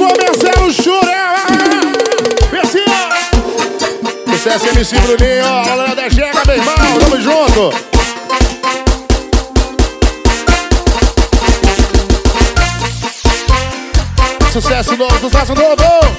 começar o churé. Sucesso MC Bruninho, ó, galera da Jega, meu irmão, tamo junto. Sucesso novo, sucesso novo.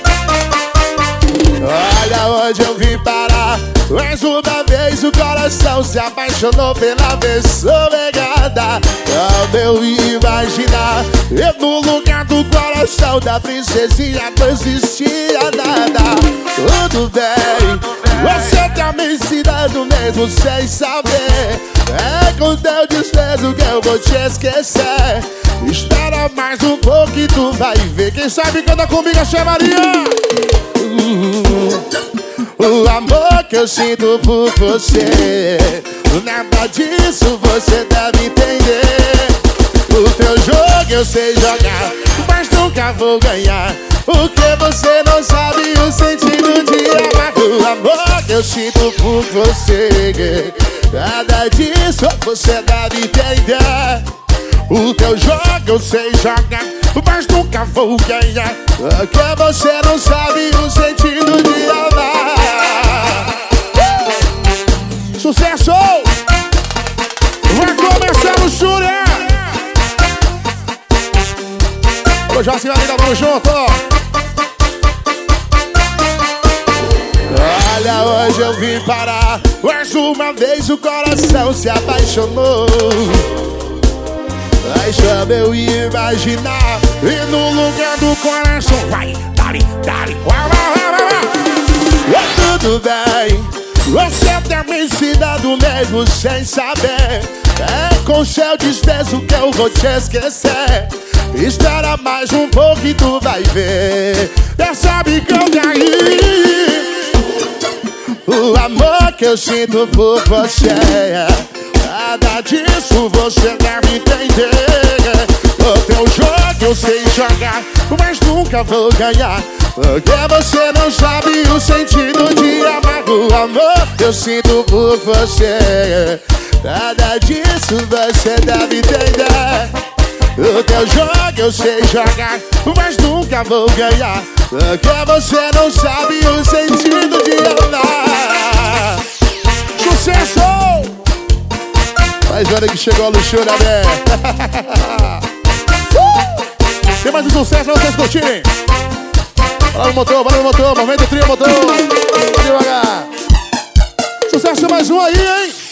Olha onde eu vim parar. Mais uma vez o coração se apaixonou pela pessoa errada. Como eu ia imaginar, eu no lugar do coração da princesinha não existia nada. Tudo bem, você tá me ensinando mesmo sem saber. É com teu desprezo que eu vou te esquecer. Espera mais um pouco e tu vai ver. Quem sabe canta comigo, chamaria. O amor que eu sinto por você, nada disso você deve entender. O teu jogo eu sei jogar, mas nunca vou ganhar, porque você não sabe o sentido de amar. O amor que eu sinto por você, nada disso você deve entender. O teu jogo eu sei jogar, mas nunca vou ganhar, porque você não sabe o sentido de amar. Sucesso! Vai começar o churé. Ô, Jocinho, ainda vamos junto, ó. Olha, hoje eu vim parar. Mais uma vez o coração se apaixonou. Mas como eu ia imaginar, e no lugar do coração vai, dali, dali, tudo bem, você tá me ensinando mesmo sem saber. É com seu desprezo que eu vou te esquecer. Espera mais um pouco e tu vai ver. Já sabe que eu caí. O amor que eu sinto por você, nada disso você deve entender. O teu jogo eu sei jogar, mas nunca vou ganhar, porque você não sabe o sentido de amar. O amor que eu sinto por você, nada disso você deve entender. O teu jogo eu sei jogar, mas nunca vou ganhar, porque você não sabe o sentido de amar. Sucesso! Mais hora que chegou a luxúria, né? Tem mais um sucesso pra vocês curtirem. Bora no motor, movimento trio, motor. Devagar. Sucesso mais um aí, hein?